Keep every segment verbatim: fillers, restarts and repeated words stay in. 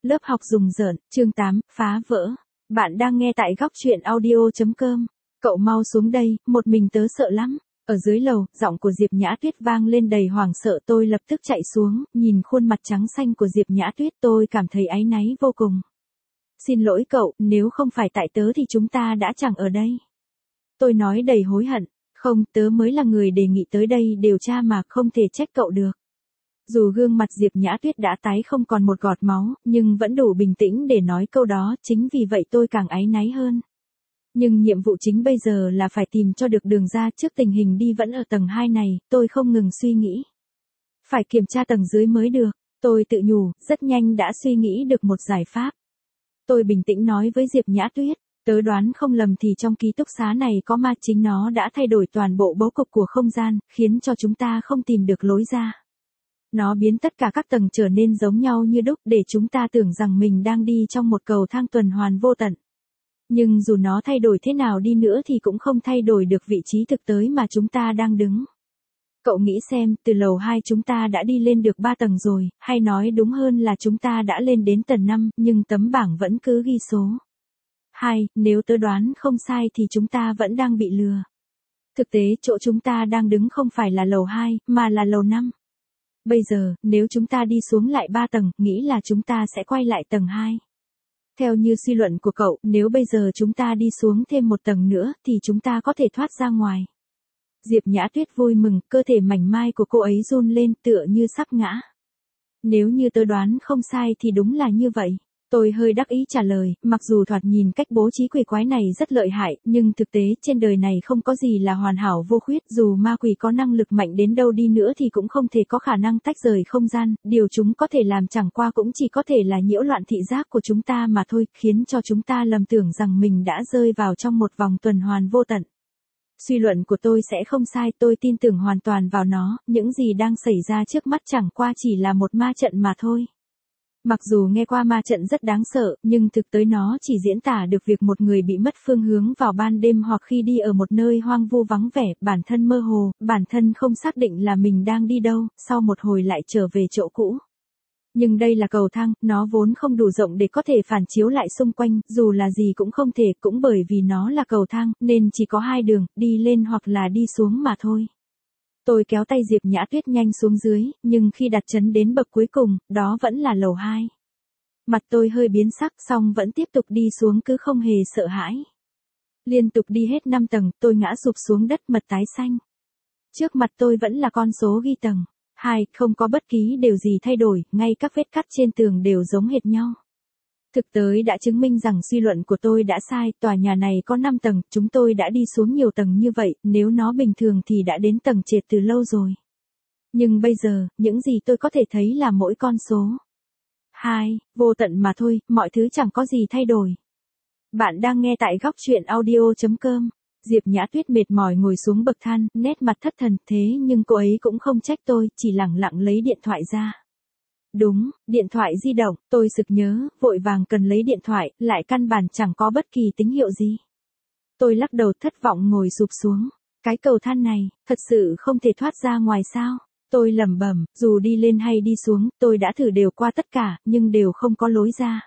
Lớp học rùng rợn, chương tám, phá vỡ. Bạn đang nghe tại góc chuyện audio chấm com. Cậu mau xuống đây, một mình tớ sợ lắm. Ở dưới lầu, giọng của Diệp Nhã Tuyết vang lên đầy hoảng sợ, tôi lập tức chạy xuống, nhìn khuôn mặt trắng xanh của Diệp Nhã Tuyết tôi cảm thấy áy náy vô cùng. Xin lỗi cậu, nếu không phải tại tớ thì chúng ta đã chẳng ở đây. Tôi nói đầy hối hận, không, tớ mới là người đề nghị tới đây điều tra mà, không thể trách cậu được. Dù gương mặt Diệp Nhã Tuyết đã tái không còn một giọt máu, nhưng vẫn đủ bình tĩnh để nói câu đó, chính vì vậy tôi càng áy náy hơn. Nhưng nhiệm vụ chính bây giờ là phải tìm cho được đường ra trước tình hình đi vẫn ở tầng hai này, tôi không ngừng suy nghĩ. Phải kiểm tra tầng dưới mới được, tôi tự nhủ, rất nhanh đã suy nghĩ được một giải pháp. Tôi bình tĩnh nói với Diệp Nhã Tuyết, tớ đoán không lầm thì trong ký túc xá này có ma, chính nó đã thay đổi toàn bộ bố cục của không gian, khiến cho chúng ta không tìm được lối ra. Nó biến tất cả các tầng trở nên giống nhau như đúc để chúng ta tưởng rằng mình đang đi trong một cầu thang tuần hoàn vô tận. Nhưng dù nó thay đổi thế nào đi nữa thì cũng không thay đổi được vị trí thực tới mà chúng ta đang đứng. Cậu nghĩ xem, từ lầu hai chúng ta đã đi lên được ba tầng rồi, hay nói đúng hơn là chúng ta đã lên đến tầng năm, nhưng tấm bảng vẫn cứ ghi số hai, nếu tớ đoán không sai thì chúng ta vẫn đang bị lừa. Thực tế chỗ chúng ta đang đứng không phải là lầu hai, mà là lầu năm. Bây giờ, nếu chúng ta đi xuống lại ba tầng, nghĩ là chúng ta sẽ quay lại tầng hai. Theo như suy luận của cậu, nếu bây giờ chúng ta đi xuống thêm một tầng nữa, thì chúng ta có thể thoát ra ngoài. Diệp Nhã Tuyết vui mừng, cơ thể mảnh mai của cô ấy run lên tựa như sắp ngã. Nếu như tớ đoán không sai thì đúng là như vậy. Tôi hơi đắc ý trả lời, mặc dù thoạt nhìn cách bố trí quỷ quái này rất lợi hại, nhưng thực tế trên đời này không có gì là hoàn hảo vô khuyết, dù ma quỷ có năng lực mạnh đến đâu đi nữa thì cũng không thể có khả năng tách rời không gian, điều chúng có thể làm chẳng qua cũng chỉ có thể là nhiễu loạn thị giác của chúng ta mà thôi, khiến cho chúng ta lầm tưởng rằng mình đã rơi vào trong một vòng tuần hoàn vô tận. Suy luận của tôi sẽ không sai, tôi tin tưởng hoàn toàn vào nó, những gì đang xảy ra trước mắt chẳng qua chỉ là một ma trận mà thôi. Mặc dù nghe qua ma trận rất đáng sợ, nhưng thực tế nó chỉ diễn tả được việc một người bị mất phương hướng vào ban đêm hoặc khi đi ở một nơi hoang vu vắng vẻ, bản thân mơ hồ, bản thân không xác định là mình đang đi đâu, sau một hồi lại trở về chỗ cũ. Nhưng đây là cầu thang, nó vốn không đủ rộng để có thể phản chiếu lại xung quanh, dù là gì cũng không thể, cũng bởi vì nó là cầu thang, nên chỉ có hai đường, đi lên hoặc là đi xuống mà thôi. Tôi kéo tay Diệp Nhã Tuyết nhanh xuống dưới, nhưng khi đặt chân đến bậc cuối cùng, đó vẫn là lầu hai. Mặt tôi hơi biến sắc, song vẫn tiếp tục đi xuống cứ không hề sợ hãi. Liên tục đi hết năm tầng, tôi ngã sụp xuống đất, mặt tái xanh. Trước mặt tôi vẫn là con số ghi tầng hai, không có bất kỳ điều gì thay đổi, ngay các vết cắt trên tường đều giống hệt nhau. Thực tế đã chứng minh rằng suy luận của tôi đã sai, tòa nhà này có năm tầng, chúng tôi đã đi xuống nhiều tầng như vậy, nếu nó bình thường thì đã đến tầng trệt từ lâu rồi. Nhưng bây giờ, những gì tôi có thể thấy là mỗi con số hai, vô tận mà thôi, mọi thứ chẳng có gì thay đổi. Bạn đang nghe tại góc chuyện audio chấm com. Diệp Nhã Tuyết mệt mỏi ngồi xuống bậc thang, nét mặt thất thần, thế nhưng cô ấy cũng không trách tôi, chỉ lẳng lặng lấy điện thoại ra. Đúng, điện thoại di động, tôi sực nhớ, vội vàng cần lấy điện thoại, lại căn bản chẳng có bất kỳ tín hiệu gì. Tôi lắc đầu thất vọng ngồi sụp xuống. Cái cầu thang này, thật sự không thể thoát ra ngoài sao? Tôi lẩm bẩm, dù đi lên hay đi xuống, tôi đã thử đều qua tất cả, nhưng đều không có lối ra.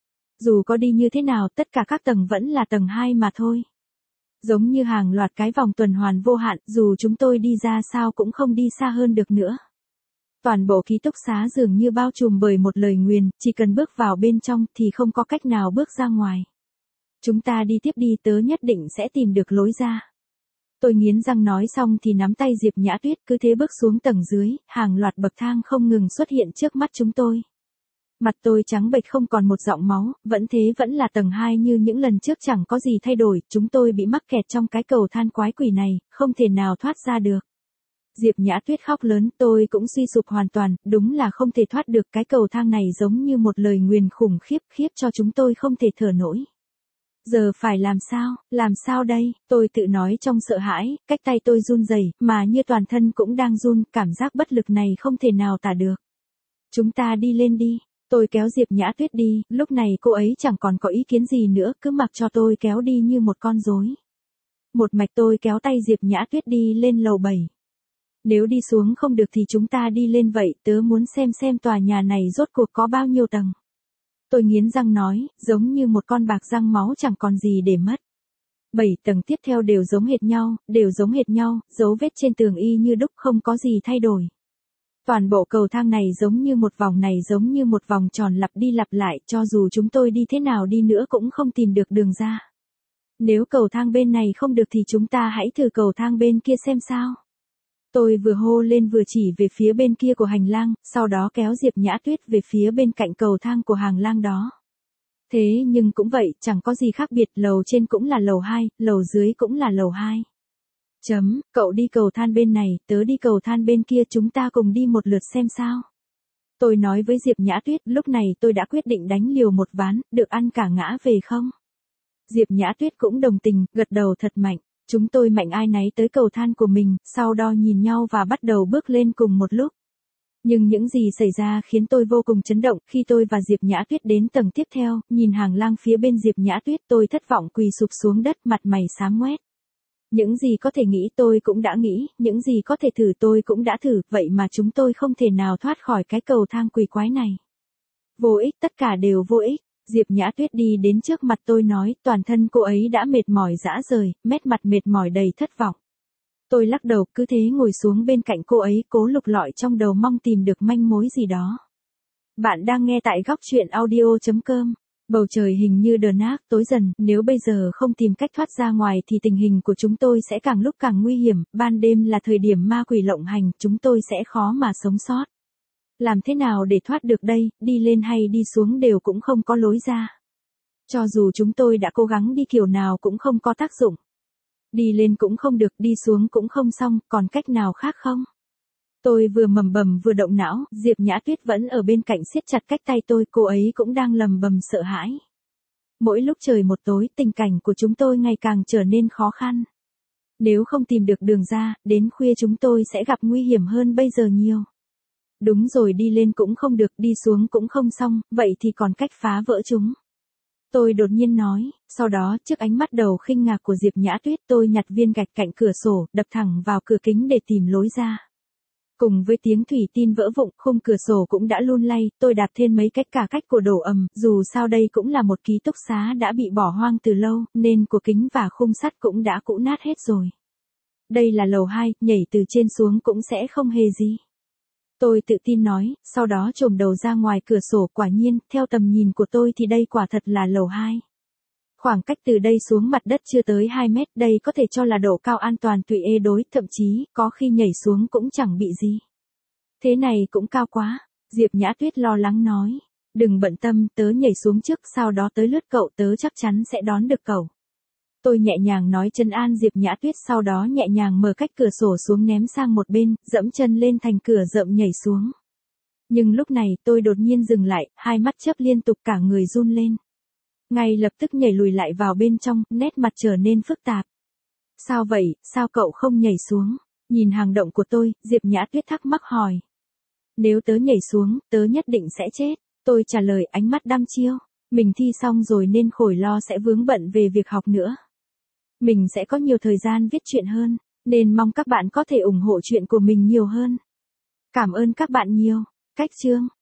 Dù có đi như thế nào, tất cả các tầng vẫn là tầng hai mà thôi. Giống như hàng loạt cái vòng tuần hoàn vô hạn, dù chúng tôi đi ra sao cũng không đi xa hơn được nữa. Toàn bộ ký túc xá dường như bao trùm bởi một lời nguyền, chỉ cần bước vào bên trong thì không có cách nào bước ra ngoài. Chúng ta đi tiếp đi, tớ nhất định sẽ tìm được lối ra. Tôi nghiến răng nói xong thì nắm tay Diệp Nhã Tuyết, cứ thế bước xuống tầng dưới, hàng loạt bậc thang không ngừng xuất hiện trước mắt chúng tôi. Mặt tôi trắng bệch không còn một giọt máu, vẫn thế vẫn là tầng hai như những lần trước, chẳng có gì thay đổi, chúng tôi bị mắc kẹt trong cái cầu thang quái quỷ này, không thể nào thoát ra được. Diệp Nhã Tuyết khóc lớn, tôi cũng suy sụp hoàn toàn, đúng là không thể thoát được, cái cầu thang này giống như một lời nguyền khủng khiếp, khiếp cho chúng tôi không thể thở nổi. Giờ phải làm sao, làm sao đây, tôi tự nói trong sợ hãi, cách tay tôi run rẩy, mà như toàn thân cũng đang run, cảm giác bất lực này không thể nào tả được. Chúng ta đi lên đi. Tôi kéo Diệp Nhã Tuyết đi, lúc này cô ấy chẳng còn có ý kiến gì nữa, cứ mặc cho tôi kéo đi như một con rối. Một mạch tôi kéo tay Diệp Nhã Tuyết đi lên lầu bảy. Nếu đi xuống không được thì chúng ta đi lên vậy, tớ muốn xem xem tòa nhà này rốt cuộc có bao nhiêu tầng. Tôi nghiến răng nói, giống như một con bạc răng máu chẳng còn gì để mất. Bảy tầng tiếp theo đều giống hệt nhau, đều giống hệt nhau, dấu vết trên tường y như đúc không có gì thay đổi. Toàn bộ cầu thang này giống như một vòng này giống như một vòng tròn lặp đi lặp lại, cho dù chúng tôi đi thế nào đi nữa cũng không tìm được đường ra. Nếu cầu thang bên này không được thì chúng ta hãy thử cầu thang bên kia xem sao. Tôi vừa hô lên vừa chỉ về phía bên kia của hành lang, sau đó kéo Diệp Nhã Tuyết về phía bên cạnh cầu thang của hành lang đó. Thế nhưng cũng vậy, chẳng có gì khác biệt, lầu trên cũng là lầu hai, lầu dưới cũng là lầu hai. Chấm, cậu đi cầu thang bên này, tớ đi cầu thang bên kia, chúng ta cùng đi một lượt xem sao. Tôi nói với Diệp Nhã Tuyết, lúc này tôi đã quyết định đánh liều một ván, được ăn cả ngã về không? Diệp Nhã Tuyết cũng đồng tình, gật đầu thật mạnh. Chúng tôi mạnh ai nấy tới cầu thang của mình, sau đó nhìn nhau và bắt đầu bước lên cùng một lúc. Nhưng những gì xảy ra khiến tôi vô cùng chấn động, khi tôi và Diệp Nhã Tuyết đến tầng tiếp theo, nhìn hàng lang phía bên Diệp Nhã Tuyết, tôi thất vọng quỳ sụp xuống đất, mặt mày xám ngoét. Những gì có thể nghĩ tôi cũng đã nghĩ, những gì có thể thử tôi cũng đã thử, vậy mà chúng tôi không thể nào thoát khỏi cái cầu thang quỷ quái này. Vô ích, tất cả đều vô ích. Diệp Nhã Tuyết đi đến trước mặt tôi nói, toàn thân cô ấy đã mệt mỏi rã rời, mét mặt mệt mỏi đầy thất vọng. Tôi lắc đầu, cứ thế ngồi xuống bên cạnh cô ấy, cố lục lọi trong đầu mong tìm được manh mối gì đó. Bạn đang nghe tại góc truyện audio chấm com. Bầu trời hình như đờ nát, tối dần, nếu bây giờ không tìm cách thoát ra ngoài thì tình hình của chúng tôi sẽ càng lúc càng nguy hiểm, ban đêm là thời điểm ma quỷ lộng hành, chúng tôi sẽ khó mà sống sót. Làm thế nào để thoát được đây, đi lên hay đi xuống đều cũng không có lối ra. Cho dù chúng tôi đã cố gắng đi kiểu nào cũng không có tác dụng. Đi lên cũng không được, đi xuống cũng không xong, còn cách nào khác không? Tôi vừa mầm bầm vừa động não, Diệp Nhã Tuyết vẫn ở bên cạnh siết chặt cách tay tôi, cô ấy cũng đang lầm bầm sợ hãi. Mỗi lúc trời một tối, tình cảnh của chúng tôi ngày càng trở nên khó khăn. Nếu không tìm được đường ra, đến khuya chúng tôi sẽ gặp nguy hiểm hơn bây giờ nhiều. Đúng rồi, đi lên cũng không được, đi xuống cũng không xong, vậy thì còn cách phá vỡ chúng. Tôi đột nhiên nói, sau đó trước ánh mắt đầu khinh ngạc của Diệp Nhã Tuyết tôi nhặt viên gạch cạnh cửa sổ, đập thẳng vào cửa kính để tìm lối ra. Cùng với tiếng thủy tin vỡ vụn, khung cửa sổ cũng đã lung lay, tôi đạp thêm mấy cách cả cách của đổ ầm, dù sao đây cũng là một ký túc xá đã bị bỏ hoang từ lâu, nên của kính và khung sắt cũng đã cũ nát hết rồi. Đây là lầu hai, nhảy từ trên xuống cũng sẽ không hề gì. Tôi tự tin nói, sau đó chồm đầu ra ngoài cửa sổ, quả nhiên, theo tầm nhìn của tôi thì đây quả thật là lầu hai. Khoảng cách từ đây xuống mặt đất chưa tới hai mét, đây có thể cho là độ cao an toàn tùy ê đối, thậm chí, có khi nhảy xuống cũng chẳng bị gì. Thế này cũng cao quá, Diệp Nhã Tuyết lo lắng nói. Đừng bận tâm, tớ nhảy xuống trước, sau đó tới lướt cậu, tớ chắc chắn sẽ đón được cậu. Tôi nhẹ nhàng nói trấn an Diệp Nhã Tuyết, sau đó nhẹ nhàng mở cách cửa sổ xuống ném sang một bên, dẫm chân lên thành cửa rộng nhảy xuống. Nhưng lúc này tôi đột nhiên dừng lại, hai mắt chớp liên tục, cả người run lên. Ngay lập tức nhảy lùi lại vào bên trong, nét mặt trở nên phức tạp. Sao vậy, sao cậu không nhảy xuống? Nhìn hành động của tôi, Diệp Nhã Tuyết thắc mắc hỏi. Nếu tớ nhảy xuống, tớ nhất định sẽ chết. Tôi trả lời ánh mắt đăm chiêu. Mình thi xong rồi nên khỏi lo sẽ vướng bận về việc học nữa. Mình sẽ có nhiều thời gian viết truyện hơn, nên mong các bạn có thể ủng hộ truyện của mình nhiều hơn. Cảm ơn các bạn nhiều. Cách chương